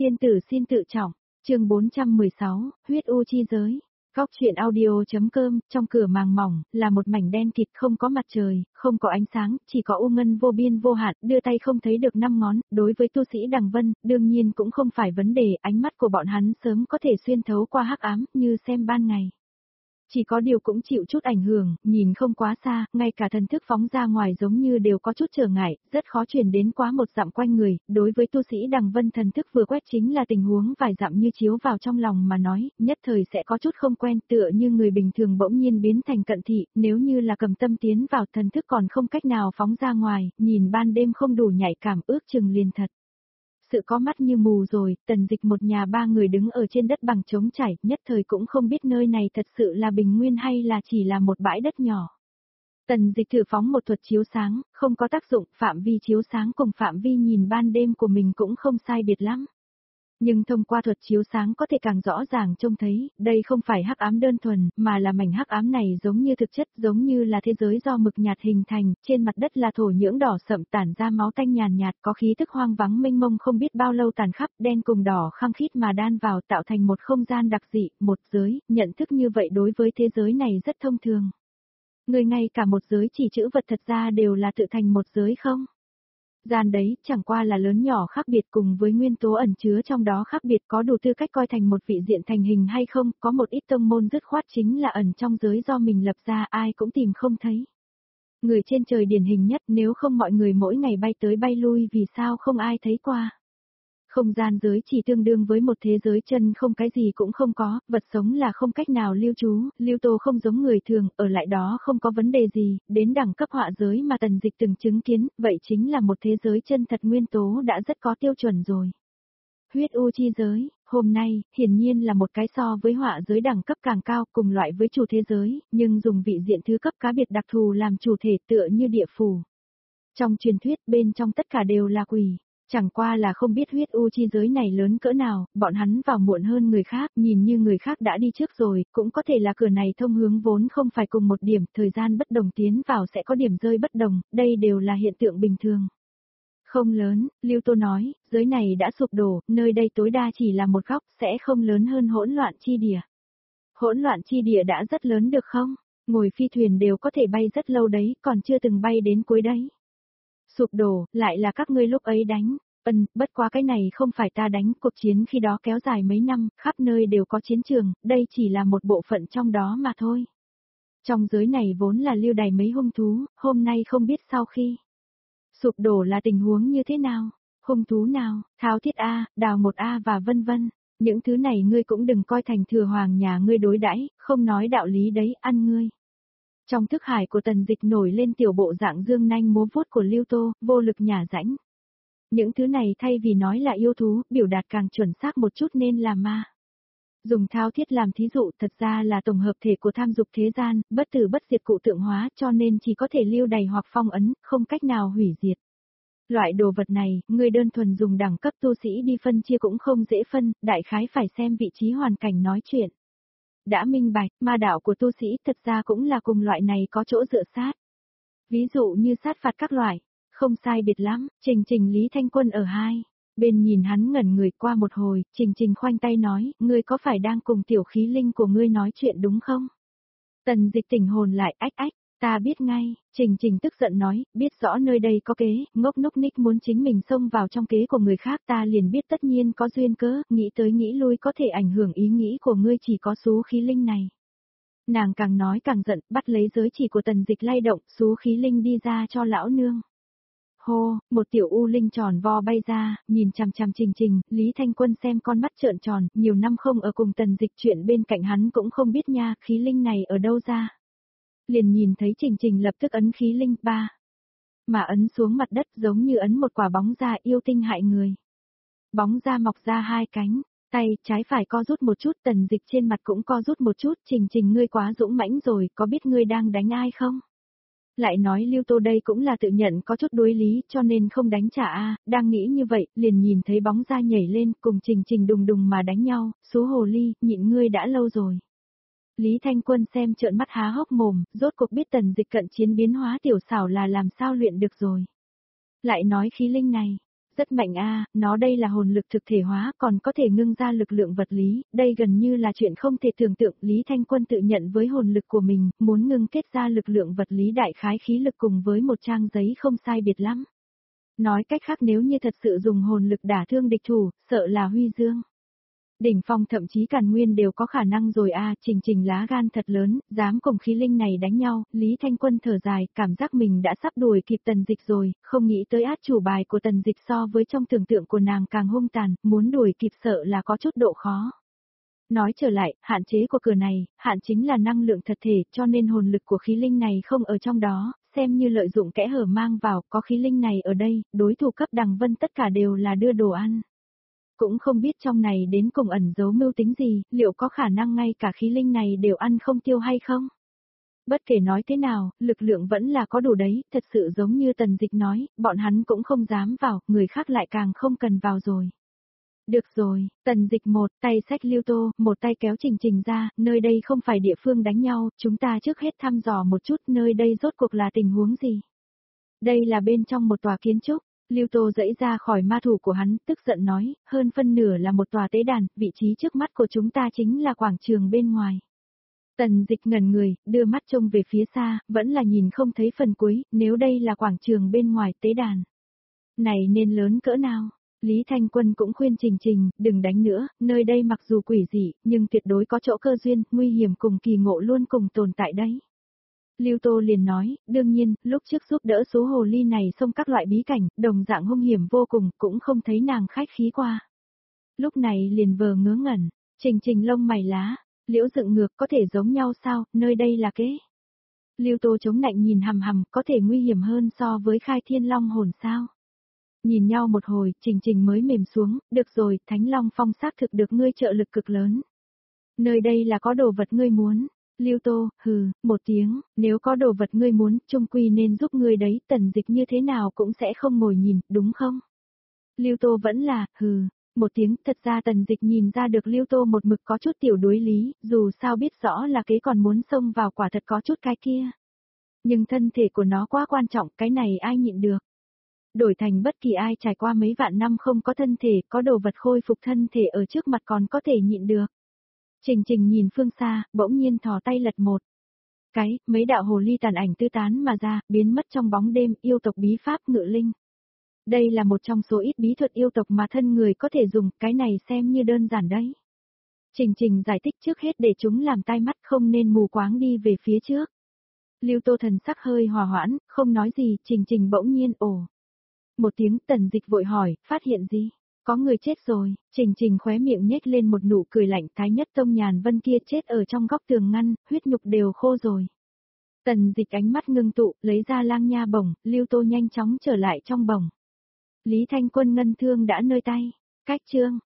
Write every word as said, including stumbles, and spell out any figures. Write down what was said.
Tiên tử xin tự trọng, chương bốn trăm mười sáu, huyết u chi giới. Góc chuyện audio.com, trong cửa màng mỏng, là một mảnh đen kịt không có mặt trời, không có ánh sáng, chỉ có u ngân vô biên vô hạn, đưa tay không thấy được năm ngón, đối với tu sĩ Đằng Vân, đương nhiên cũng không phải vấn đề, ánh mắt của bọn hắn sớm có thể xuyên thấu qua hắc ám, như xem ban ngày. Chỉ có điều cũng chịu chút ảnh hưởng, nhìn không quá xa, ngay cả thần thức phóng ra ngoài giống như đều có chút trở ngại, rất khó truyền đến quá một dặm quanh người, đối với tu sĩ Đằng Vân thần thức vừa quét chính là tình huống vài dặm như chiếu vào trong lòng mà nói, nhất thời sẽ có chút không quen tựa như người bình thường bỗng nhiên biến thành cận thị, nếu như là cầm tâm tiến vào thần thức còn không cách nào phóng ra ngoài, nhìn ban đêm không đủ nhạy cảm ước chừng liền thật. Sự có mắt như mù rồi, Tần Dịch một nhà ba người đứng ở trên đất bằng trống trải, nhất thời cũng không biết nơi này thật sự là bình nguyên hay là chỉ là một bãi đất nhỏ. Tần Dịch thử phóng một thuật chiếu sáng, không có tác dụng, phạm vi chiếu sáng cùng phạm vi nhìn ban đêm của mình cũng không sai biệt lắm. Nhưng thông qua thuật chiếu sáng có thể càng rõ ràng trông thấy, đây không phải hắc ám đơn thuần, mà là mảnh hắc ám này giống như thực chất, giống như là thế giới do mực nhạt hình thành, trên mặt đất là thổ nhưỡng đỏ sậm tản ra máu tanh nhàn nhạt, có khí tức hoang vắng mênh mông không biết bao lâu tàn khắp, đen cùng đỏ khăng khít mà đan vào tạo thành một không gian đặc dị, một giới, nhận thức như vậy đối với thế giới này rất thông thường. Người ngay cả một giới chỉ chữ vật thật ra đều là tự thành một giới không? Gian đấy, chẳng qua là lớn nhỏ khác biệt cùng với nguyên tố ẩn chứa trong đó khác biệt có đủ tư cách coi thành một vị diện thành hình hay không, có một ít tông môn dứt khoát chính là ẩn trong giới do mình lập ra ai cũng tìm không thấy. Người trên trời điển hình nhất nếu không mọi người mỗi ngày bay tới bay lui vì sao không ai thấy qua. Không gian giới chỉ tương đương với một thế giới chân không cái gì cũng không có, vật sống là không cách nào lưu trú, lưu tô không giống người thường, ở lại đó không có vấn đề gì, đến đẳng cấp họa giới mà Tần Dịch từng chứng kiến, vậy chính là một thế giới chân thật nguyên tố đã rất có tiêu chuẩn rồi. Huyết u chi giới, hôm nay, hiển nhiên là một cái so với họa giới đẳng cấp càng cao cùng loại với chủ thế giới, nhưng dùng vị diện thứ cấp cá biệt đặc thù làm chủ thể tựa như địa phủ. Trong truyền thuyết bên trong tất cả đều là quỷ. Chẳng qua là không biết huyết u chi giới này lớn cỡ nào, bọn hắn vào muộn hơn người khác, nhìn như người khác đã đi trước rồi, cũng có thể là cửa này thông hướng vốn không phải cùng một điểm, thời gian bất đồng tiến vào sẽ có điểm rơi bất đồng, đây đều là hiện tượng bình thường. Không lớn, Lưu Tô nói, giới này đã sụp đổ, nơi đây tối đa chỉ là một góc, sẽ không lớn hơn hỗn loạn chi địa. Hỗn loạn chi địa đã rất lớn được không? Ngồi phi thuyền đều có thể bay rất lâu đấy, còn chưa từng bay đến cuối đấy. Sụp đổ, lại là các ngươi lúc ấy đánh, ân, bất quá cái này không phải ta đánh, cuộc chiến khi đó kéo dài mấy năm, khắp nơi đều có chiến trường, đây chỉ là một bộ phận trong đó mà thôi. Trong giới này vốn là lưu đày mấy hung thú, hôm nay không biết sau khi sụp đổ là tình huống như thế nào, hung thú nào, tháo thiết A, đào một A và vân vân, những thứ này ngươi cũng đừng coi thành thừa hoàng nhà ngươi đối đãi, không nói đạo lý đấy, ăn ngươi. Trong thức hải của Tần Dịch nổi lên tiểu bộ dạng dương nanh múa vuốt của Lưu Tô, vô lực nhả rãnh. Những thứ này thay vì nói là yêu thú, biểu đạt càng chuẩn xác một chút nên là ma. Dùng thao thiết làm thí dụ thật ra là tổng hợp thể của tham dục thế gian, bất tử bất diệt cụ tượng hóa cho nên chỉ có thể lưu đày hoặc phong ấn, không cách nào hủy diệt. Loại đồ vật này, người đơn thuần dùng đẳng cấp tu sĩ đi phân chia cũng không dễ phân, đại khái phải xem vị trí hoàn cảnh nói chuyện. Đã minh bạch, ma đạo của tu sĩ thật ra cũng là cùng loại này có chỗ dựa sát. Ví dụ như sát phạt các loại, không sai biệt lắm, Trình Trình Lý Thanh Quân ở hai. Bên nhìn hắn ngẩn người qua một hồi, Trình Trình khoanh tay nói, ngươi có phải đang cùng tiểu khí linh của ngươi nói chuyện đúng không? Tần Dịch tỉnh hồn lại, ách ách, ta biết ngay, Trình Trình tức giận nói, biết rõ nơi đây có kế, ngốc núc ních muốn chính mình xông vào trong kế của người khác ta liền biết tất nhiên có duyên cớ, nghĩ tới nghĩ lui có thể ảnh hưởng ý nghĩ của ngươi chỉ có số khí linh này. Nàng càng nói càng giận, bắt lấy giới chỉ của Tần Dịch lay động, số khí linh đi ra cho lão nương. Hô, một tiểu u linh tròn vo bay ra, nhìn chằm chằm Trình Trình, Lý Thanh Quân xem con mắt trợn tròn, nhiều năm không ở cùng Tần Dịch chuyện bên cạnh hắn cũng không biết nha, khí linh này ở đâu ra. Liền nhìn thấy Trình Trình lập tức ấn khí linh ba. Mà ấn xuống mặt đất giống như ấn một quả bóng da yêu tinh hại người. Bóng da mọc ra hai cánh, tay trái phải co rút một chút, Tần Dịch trên mặt cũng co rút một chút, Trình Trình ngươi quá dũng mãnh rồi, có biết ngươi đang đánh ai không? Lại nói Lưu Tô đây cũng là tự nhận có chút đối lý cho nên không đánh trả a, đang nghĩ như vậy, liền nhìn thấy bóng da nhảy lên cùng Trình Trình đùng đùng mà đánh nhau, số hồ ly, nhịn ngươi đã lâu rồi. Lý Thanh Quân xem trợn mắt há hốc mồm, rốt cuộc biết Tần Dịch cận chiến biến hóa tiểu xảo là làm sao luyện được rồi. Lại nói khí linh này, Rất mạnh a, nó đây là hồn lực thực thể hóa, còn có thể ngưng ra lực lượng vật lý, đây gần như là chuyện không thể tưởng tượng. Lý Thanh Quân tự nhận với hồn lực của mình, muốn ngưng kết ra lực lượng vật lý đại khái khí lực cùng với một trang giấy không sai biệt lắm. Nói cách khác nếu như thật sự dùng hồn lực đả thương địch thủ, sợ là huy dương. Đỉnh phong thậm chí Càn Nguyên đều có khả năng rồi a, Trình Trình lá gan thật lớn, dám cùng khí linh này đánh nhau. Lý Thanh Quân thở dài, cảm giác mình đã sắp đuổi kịp Tần Dịch rồi, không nghĩ tới át chủ bài của Tần Dịch so với trong tưởng tượng của nàng càng hung tàn, muốn đuổi kịp sợ là có chút độ khó. Nói trở lại, hạn chế của cửa này, hạn chính là năng lượng thật thể, cho nên hồn lực của khí linh này không ở trong đó, xem như lợi dụng kẽ hở mang vào, có khí linh này ở đây, đối thủ cấp Đằng Vân tất cả đều là đưa đồ ăn. Cũng không biết trong này đến cùng ẩn giấu mưu tính gì, liệu có khả năng ngay cả khí linh này đều ăn không tiêu hay không? Bất kể nói thế nào, lực lượng vẫn là có đủ đấy, thật sự giống như Tần Dịch nói, bọn hắn cũng không dám vào, người khác lại càng không cần vào rồi. Được rồi, Tần Dịch một tay xách Lưu Tô, một tay kéo Trình Trình ra, nơi đây không phải địa phương đánh nhau, chúng ta trước hết thăm dò một chút nơi đây rốt cuộc là tình huống gì. Đây là bên trong một tòa kiến trúc. Lưu Tô dãy ra khỏi ma thủ của hắn, tức giận nói, hơn phân nửa là một tòa tế đàn, vị trí trước mắt của chúng ta chính là quảng trường bên ngoài. Tần Dịch ngẩn người, đưa mắt trông về phía xa, vẫn là nhìn không thấy phần cuối, nếu đây là quảng trường bên ngoài tế đàn. Này nên lớn cỡ nào? Lý Thanh Quân cũng khuyên Trình Trình, đừng đánh nữa, nơi đây mặc dù quỷ dị, nhưng tuyệt đối có chỗ cơ duyên, nguy hiểm cùng kỳ ngộ luôn cùng tồn tại đấy. Lưu Tô liền nói, đương nhiên, lúc trước giúp đỡ số hồ ly này xông các loại bí cảnh, đồng dạng hung hiểm vô cùng, cũng không thấy nàng khách khí qua. Lúc này liền vờ ngớ ngẩn, Trình Trình lông mày lá, liễu dựng ngược có thể giống nhau sao, nơi đây là kế. Lưu Tô chống nạnh nhìn hầm hầm, có thể nguy hiểm hơn so với khai thiên long hồn sao. Nhìn nhau một hồi, Trình Trình mới mềm xuống, được rồi, Thánh Long Phong xác thực được ngươi trợ lực cực lớn. Nơi đây là có đồ vật ngươi muốn. Lưu Tô, hừ, một tiếng, nếu có đồ vật ngươi muốn, trung quy nên giúp ngươi đấy, Tần Dịch như thế nào cũng sẽ không ngồi nhìn, đúng không? Lưu Tô vẫn là, hừ, một tiếng, thật ra Tần Dịch nhìn ra được Lưu Tô một mực có chút tiểu đối lý, dù sao biết rõ là kế còn muốn xông vào quả thật có chút cái kia. Nhưng thân thể của nó quá quan trọng, cái này ai nhịn được. Đổi thành bất kỳ ai trải qua mấy vạn năm không có thân thể, có đồ vật khôi phục thân thể ở trước mặt còn có thể nhịn được. Trình Trình nhìn phương xa, bỗng nhiên thò tay lật một cái, mấy đạo hồ ly tàn ảnh tư tán mà ra, biến mất trong bóng đêm, yêu tộc bí pháp ngự linh. Đây là một trong số ít bí thuật yêu tộc mà thân người có thể dùng, cái này xem như đơn giản đấy. Trình Trình giải thích trước hết để chúng làm tai mắt không nên mù quáng đi về phía trước. Lưu Tô thần sắc hơi hòa hoãn, không nói gì, Trình Trình bỗng nhiên ồ. Một tiếng Tần Dịch vội hỏi, phát hiện gì? Có người chết rồi, Trình Trình khóe miệng nhếch lên một nụ cười lạnh, Thái Nhất Tông Nhàn Vân kia chết ở trong góc tường ngăn, huyết nhục đều khô rồi. Tần Dịch ánh mắt ngưng tụ, lấy ra lang nha bổng, Lưu Tô nhanh chóng trở lại trong bổng. Lý Thanh Quân ngân thương đã nơi tay, cách chương.